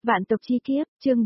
Vạn tộc chi kiếp, chương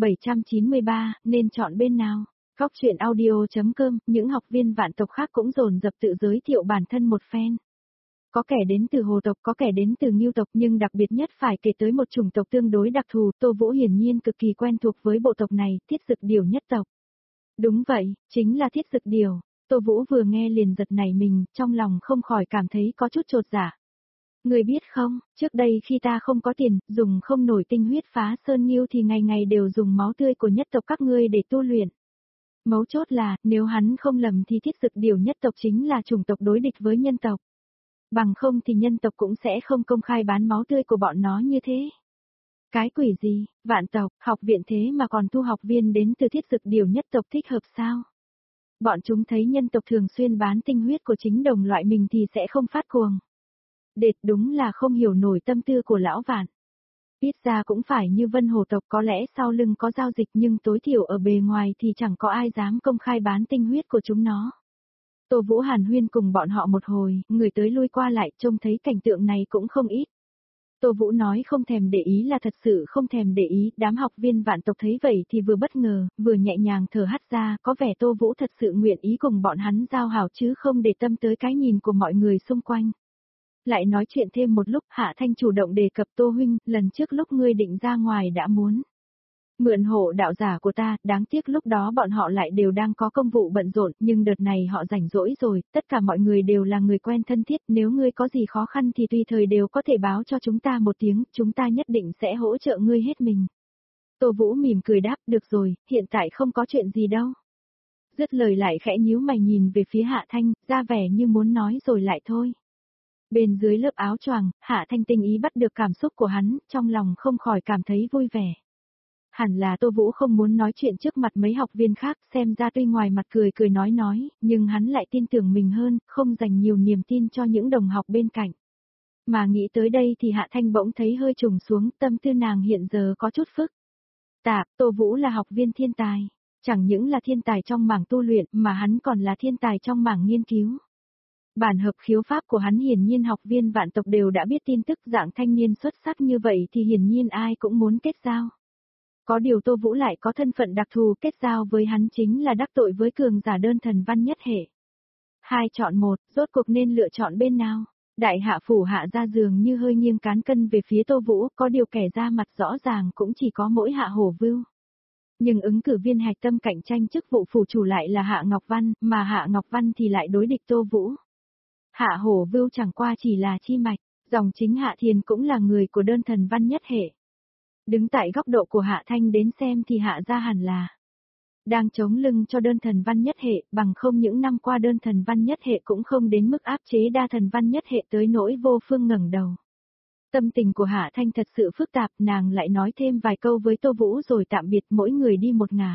793, nên chọn bên nào? Góc truyện audio.com, những học viên vạn tộc khác cũng dồn dập tự giới thiệu bản thân một phen. Có kẻ đến từ hồ tộc, có kẻ đến từ ngưu tộc, nhưng đặc biệt nhất phải kể tới một chủng tộc tương đối đặc thù. Tô Vũ hiển nhiên cực kỳ quen thuộc với bộ tộc này, Thiết Dực Điểu nhất tộc. Đúng vậy, chính là Thiết Dực Điểu. Tô Vũ vừa nghe liền giật nảy mình, trong lòng không khỏi cảm thấy có chút chột dạ. Người biết không, trước đây khi ta không có tiền, dùng không nổi tinh huyết phá sơn nghiêu thì ngày ngày đều dùng máu tươi của nhất tộc các ngươi để tu luyện. Mấu chốt là, nếu hắn không lầm thì Thiết Dực Điểu nhất tộc chính là chủng tộc đối địch với nhân tộc. Bằng không thì nhân tộc cũng sẽ không công khai bán máu tươi của bọn nó như thế. Cái quỷ gì, vạn tộc, học viện thế mà còn thu học viên đến từ Thiết Dực Điểu nhất tộc thích hợp sao? Bọn chúng thấy nhân tộc thường xuyên bán tinh huyết của chính đồng loại mình thì sẽ không phát cuồng. Đệt đúng là không hiểu nổi tâm tư của lão vạn. Biết ra cũng phải như Vân Hồ tộc, có lẽ sau lưng có giao dịch nhưng tối thiểu ở bề ngoài thì chẳng có ai dám công khai bán tinh huyết của chúng nó. Tô Vũ hàn huyên cùng bọn họ một hồi, người tới lui qua lại trông thấy cảnh tượng này cũng không ít. Tô Vũ nói không thèm để ý là thật sự không thèm để ý, đám học viên vạn tộc thấy vậy thì vừa bất ngờ, vừa nhẹ nhàng thở hắt ra, có vẻ Tô Vũ thật sự nguyện ý cùng bọn hắn giao hảo chứ không để tâm tới cái nhìn của mọi người xung quanh. Lại nói chuyện thêm một lúc, Hạ Thanh chủ động đề cập Tô huynh, lần trước lúc ngươi định ra ngoài đã muốn mượn hộ đạo giả của ta, đáng tiếc lúc đó bọn họ lại đều đang có công vụ bận rộn, nhưng đợt này họ rảnh rỗi rồi, tất cả mọi người đều là người quen thân thiết, nếu ngươi có gì khó khăn thì tùy thời đều có thể báo cho chúng ta một tiếng, chúng ta nhất định sẽ hỗ trợ ngươi hết mình. Tô Vũ mỉm cười đáp, được rồi, hiện tại không có chuyện gì đâu. Dứt lời lại khẽ nhíu mày nhìn về phía Hạ Thanh, ra vẻ như muốn nói rồi lại thôi. Bên dưới lớp áo choàng, Hạ Thanh tinh ý bắt được cảm xúc của hắn, trong lòng không khỏi cảm thấy vui vẻ. Hẳn là Tô Vũ không muốn nói chuyện trước mặt mấy học viên khác, xem ra tuy ngoài mặt cười cười nói, nhưng hắn lại tin tưởng mình hơn, không dành nhiều niềm tin cho những đồng học bên cạnh. Mà nghĩ tới đây thì Hạ Thanh bỗng thấy hơi trùng xuống, tâm tư nàng hiện giờ có chút phức tạp. Tô Vũ là học viên thiên tài, chẳng những là thiên tài trong mảng tu luyện mà hắn còn là thiên tài trong mảng nghiên cứu. Bản hợp khiếu pháp của hắn hiển nhiên học viên vạn tộc đều đã biết tin tức, dạng thanh niên xuất sắc như vậy thì hiển nhiên ai cũng muốn kết giao. Có điều Tô Vũ lại có thân phận đặc thù, kết giao với hắn chính là đắc tội với cường giả đơn thần văn nhất hệ. Hai chọn một, rốt cuộc nên lựa chọn bên nào? Đại hạ phủ Hạ ra dường như hơi nghiêng cán cân về phía Tô Vũ, có điều kẻ ra mặt rõ ràng cũng chỉ có mỗi Hạ Hổ Vưu. Nhưng ứng cử viên hạch tâm cạnh tranh chức vụ phủ chủ lại là Hạ Ngọc Văn, mà Hạ Ngọc Văn thì lại đối địch Tô Vũ. Hạ Hổ Vưu chẳng qua chỉ là chi mạch, dòng chính Hạ Thiền cũng là người của đơn thần văn nhất hệ. Đứng tại góc độ của Hạ Thanh đến xem thì Hạ gia hẳn là đang chống lưng cho đơn thần văn nhất hệ, bằng không những năm qua đơn thần văn nhất hệ cũng không đến mức áp chế đa thần văn nhất hệ tới nỗi vô phương ngẩng đầu. Tâm tình của Hạ Thanh thật sự phức tạp, nàng lại nói thêm vài câu với Tô Vũ rồi tạm biệt, mỗi người đi một ngả.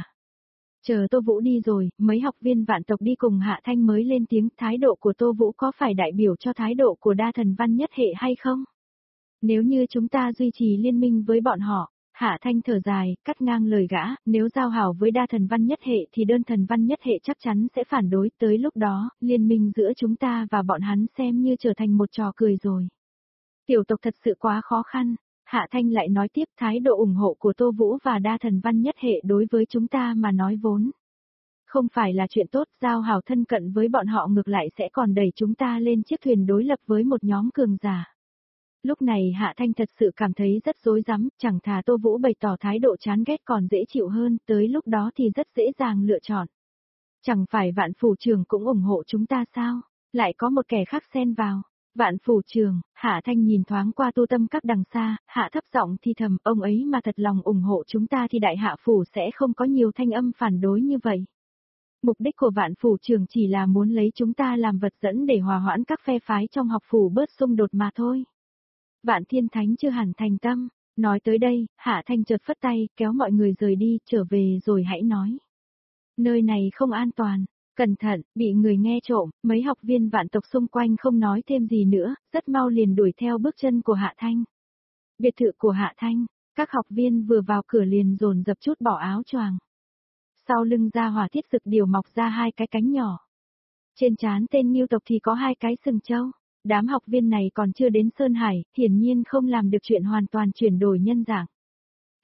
Chờ Tô Vũ đi rồi, mấy học viên vạn tộc đi cùng Hạ Thanh mới lên tiếng, thái độ của Tô Vũ có phải đại biểu cho thái độ của đa thần văn nhất hệ hay không? Nếu như chúng ta duy trì liên minh với bọn họ, Hạ Thanh thở dài, cắt ngang lời gã, nếu giao hảo với đa thần văn nhất hệ thì đơn thần văn nhất hệ chắc chắn sẽ phản đối, tới lúc đó, liên minh giữa chúng ta và bọn hắn xem như trở thành một trò cười rồi. Tiểu tộc thật sự quá khó khăn. Hạ Thanh lại nói tiếp, thái độ ủng hộ của Tô Vũ và đa thần văn nhất hệ đối với chúng ta mà nói vốn không phải là chuyện tốt, giao hảo thân cận với bọn họ ngược lại sẽ còn đẩy chúng ta lên chiếc thuyền đối lập với một nhóm cường giả. Lúc này Hạ Thanh thật sự cảm thấy rất rối rắm, chẳng thà Tô Vũ bày tỏ thái độ chán ghét còn dễ chịu hơn, tới lúc đó thì rất dễ dàng lựa chọn. Chẳng phải Vạn phủ trưởng cũng ủng hộ chúng ta sao? Lại có một kẻ khác xen vào. Vạn phủ trưởng, Hạ Thanh nhìn thoáng qua Tu Tâm Các đằng xa, hạ thấp giọng thì thầm, ông ấy mà thật lòng ủng hộ chúng ta thì đại hạ phủ sẽ không có nhiều thanh âm phản đối như vậy. Mục đích của Vạn phủ trưởng chỉ là muốn lấy chúng ta làm vật dẫn để hòa hoãn các phe phái trong học phủ bớt xung đột mà thôi. Vạn Thiên Thánh chưa hẳn thành tâm. Nói tới đây, Hạ Thanh chợt phất tay, kéo mọi người rời đi, trở về rồi hãy nói. Nơi này không an toàn. Cẩn thận, bị người nghe trộm, mấy học viên vạn tộc xung quanh không nói thêm gì nữa, rất mau liền đuổi theo bước chân của Hạ Thanh. Biệt thự của Hạ Thanh, các học viên vừa vào cửa liền dồn dập chút bỏ áo choàng. Sau lưng Gia Hỏa Thiết Dực Điểu mọc ra hai cái cánh nhỏ. Trên trán tên Ngưu tộc thì có hai cái sừng trâu. Đám học viên này còn chưa đến Sơn Hải, hiển nhiên không làm được chuyện hoàn toàn chuyển đổi nhân dạng.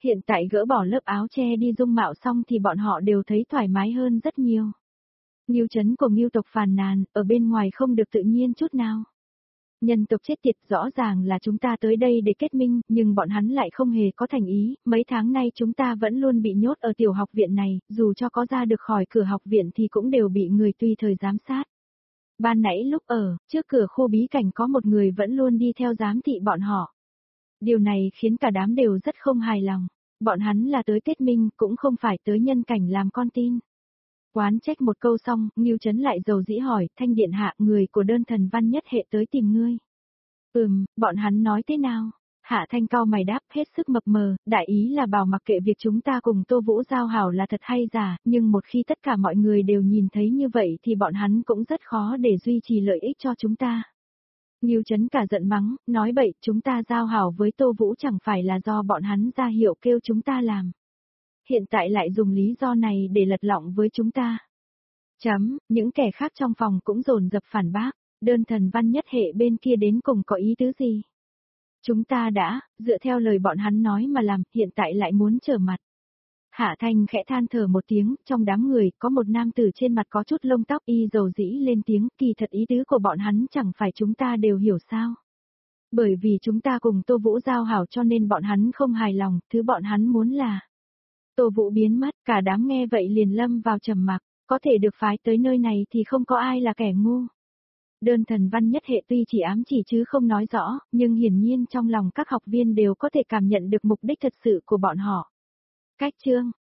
Hiện tại gỡ bỏ lớp áo che đi dung mạo xong thì bọn họ đều thấy thoải mái hơn rất nhiều. Ngưu Trấn của Ngưu tộc phàn nàn, ở bên ngoài không được tự nhiên chút nào. Nhân tộc chết tiệt, rõ ràng là chúng ta tới đây để kết minh, nhưng bọn hắn lại không hề có thành ý, mấy tháng nay chúng ta vẫn luôn bị nhốt ở tiểu học viện này, dù cho có ra được khỏi cửa học viện thì cũng đều bị người tùy thời giám sát. Ban nãy lúc ở, trước cửa khu bí cảnh có một người vẫn luôn đi theo giám thị bọn họ. Điều này khiến cả đám đều rất không hài lòng, bọn hắn là tới kết minh, cũng không phải tới nhân cảnh làm con tin. Quán trách một câu xong, Ngưu Trấn lại dầu dĩ hỏi, Thanh điện hạ, người của đơn thần văn nhất hệ tới tìm ngươi. Bọn hắn nói thế nào? Hạ Thanh cau mày đáp, hết sức mập mờ, đại ý là bảo mặc kệ việc chúng ta cùng Tô Vũ giao hảo là thật hay giả, nhưng một khi tất cả mọi người đều nhìn thấy như vậy thì bọn hắn cũng rất khó để duy trì lợi ích cho chúng ta. Ngưu Trấn cả giận mắng, nói bậy, chúng ta giao hảo với Tô Vũ chẳng phải là do bọn hắn ra hiệu kêu chúng ta làm. Hiện tại lại dùng lý do này để lật lọng với chúng ta. Những kẻ khác trong phòng cũng dồn dập phản bác, đơn thần văn nhất hệ bên kia đến cùng có ý tứ gì? Chúng ta đã, dựa theo lời bọn hắn nói mà làm, hiện tại lại muốn trở mặt. Hạ Thanh khẽ than thở một tiếng, trong đám người có một nam tử trên mặt có chút lông tóc y dầu dĩ lên tiếng, kỳ thật ý tứ của bọn hắn chẳng phải chúng ta đều hiểu sao. Bởi vì chúng ta cùng Tô Vũ giao hảo cho nên bọn hắn không hài lòng, thứ bọn hắn muốn là Tô Vũ biến mất, cả đám nghe vậy liền lâm vào trầm mặc, có thể được phái tới nơi này thì không có ai là kẻ ngu. Đơn thần văn nhất hệ tuy chỉ ám chỉ chứ không nói rõ, nhưng hiển nhiên trong lòng các học viên đều có thể cảm nhận được mục đích thật sự của bọn họ. Cách chương